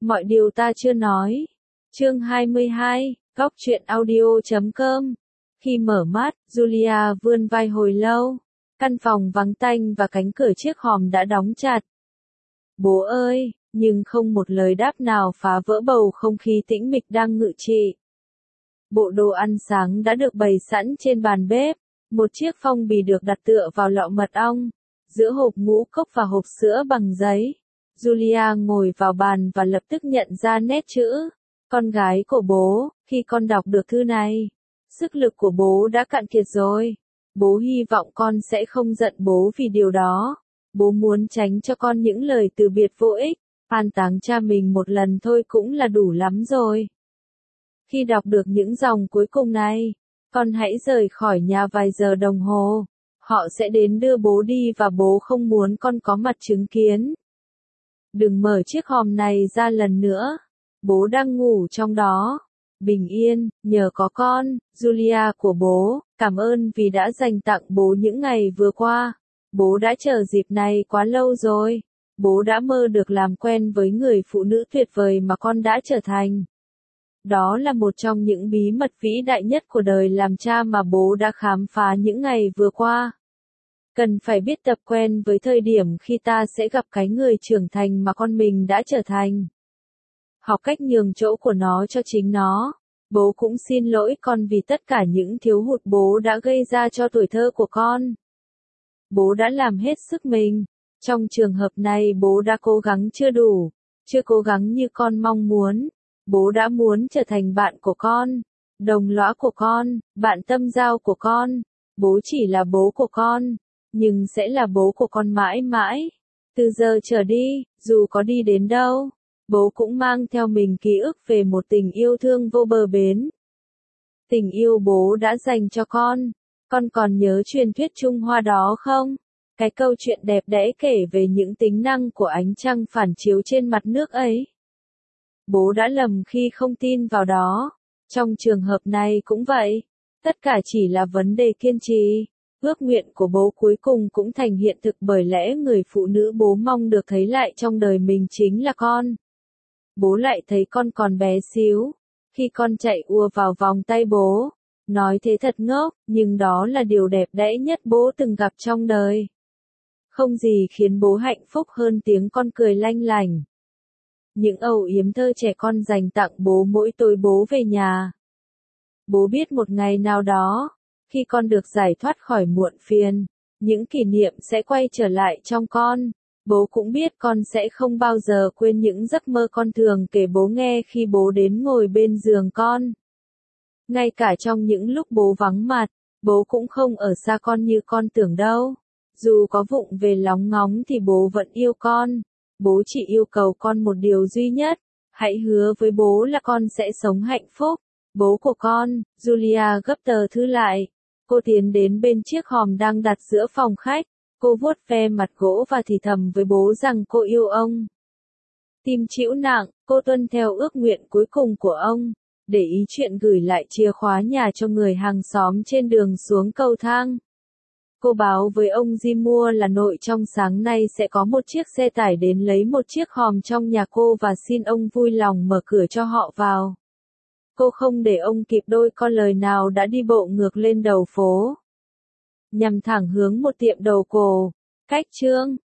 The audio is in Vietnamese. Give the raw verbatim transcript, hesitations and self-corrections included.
Mọi điều ta chưa nói. Chương hai mươi hai, góc truyện audio chấm com. Khi mở mắt, Julia vươn vai hồi lâu. Căn phòng vắng tanh và cánh cửa chiếc hòm đã đóng chặt. Bố ơi, nhưng không một lời đáp nào phá vỡ bầu không khí tĩnh mịch đang ngự trị. Bộ đồ ăn sáng đã được bày sẵn trên bàn bếp. Một chiếc phong bì được đặt tựa vào lọ mật ong, giữa hộp ngũ cốc và hộp sữa bằng giấy. Julia ngồi vào bàn và lập tức nhận ra nét chữ. Con gái của bố, khi con đọc được thư này, sức lực của bố đã cạn kiệt rồi. Bố hy vọng con sẽ không giận bố vì điều đó. Bố muốn tránh cho con những lời từ biệt vô ích. An táng cha mình một lần thôi cũng là đủ lắm rồi. Khi đọc được những dòng cuối cùng này, con hãy rời khỏi nhà vài giờ đồng hồ. Họ sẽ đến đưa bố đi và bố không muốn con có mặt chứng kiến. Đừng mở chiếc hòm này ra lần nữa. Bố đang ngủ trong đó. Bình yên, nhờ có con, Julia của bố, cảm ơn vì đã dành tặng bố những ngày vừa qua. Bố đã chờ dịp này quá lâu rồi. Bố đã mơ được làm quen với người phụ nữ tuyệt vời mà con đã trở thành. Đó là một trong những bí mật vĩ đại nhất của đời làm cha mà bố đã khám phá những ngày vừa qua. Cần phải biết tập quen với thời điểm khi ta sẽ gặp cái người trưởng thành mà con mình đã trở thành. Học cách nhường chỗ của nó cho chính nó. Bố cũng xin lỗi con vì tất cả những thiếu hụt bố đã gây ra cho tuổi thơ của con. Bố đã làm hết sức mình. Trong trường hợp này bố đã cố gắng chưa đủ, chưa cố gắng như con mong muốn. Bố đã muốn trở thành bạn của con, đồng lõa của con, bạn tâm giao của con. Bố chỉ là bố của con, nhưng sẽ là bố của con mãi mãi. Từ giờ trở đi, dù có đi đến đâu, bố cũng mang theo mình ký ức về một tình yêu thương vô bờ bến. Tình yêu bố đã dành cho con. Con còn nhớ truyền thuyết Trung Hoa đó không? Cái câu chuyện đẹp đẽ kể về những tính năng của ánh trăng phản chiếu trên mặt nước ấy. Bố đã lầm khi không tin vào đó. Trong trường hợp này cũng vậy. Tất cả chỉ là vấn đề kiên trì. Ước nguyện của bố cuối cùng cũng thành hiện thực bởi lẽ người phụ nữ bố mong được thấy lại trong đời mình chính là con. Bố lại thấy con còn bé xíu. Khi con chạy ùa vào vòng tay bố. Nói thế thật ngốc, nhưng đó là điều đẹp đẽ nhất bố từng gặp trong đời. Không gì khiến bố hạnh phúc hơn tiếng con cười lanh lành. Những âu yếm thơ trẻ con dành tặng bố mỗi tối bố về nhà. Bố biết một ngày nào đó, khi con được giải thoát khỏi muộn phiền, những kỷ niệm sẽ quay trở lại trong con. Bố cũng biết con sẽ không bao giờ quên những giấc mơ con thường kể bố nghe khi bố đến ngồi bên giường con. Ngay cả trong những lúc bố vắng mặt, bố cũng không ở xa con như con tưởng đâu. Dù có vụng về lóng ngóng thì bố vẫn yêu con. Bố chỉ yêu cầu con một điều duy nhất. Hãy hứa với bố là con sẽ sống hạnh phúc. Bố của con, Julia gấp tờ thư lại. Cô tiến đến bên chiếc hòm đang đặt giữa phòng khách. Cô vuốt ve mặt gỗ và thì thầm với bố rằng cô yêu ông. Tim chịu nặng, cô tuân theo ước nguyện cuối cùng của ông. Để ý chuyện gửi lại chìa khóa nhà cho người hàng xóm trên đường xuống cầu thang. Cô báo với ông Jimua là nội trong sáng nay sẽ có một chiếc xe tải đến lấy một chiếc hòm trong nhà cô và xin ông vui lòng mở cửa cho họ vào. Cô không để ông kịp đôi con lời nào đã đi bộ ngược lên đầu phố. Nhằm thẳng hướng một tiệm đầu cổ. Cách chương,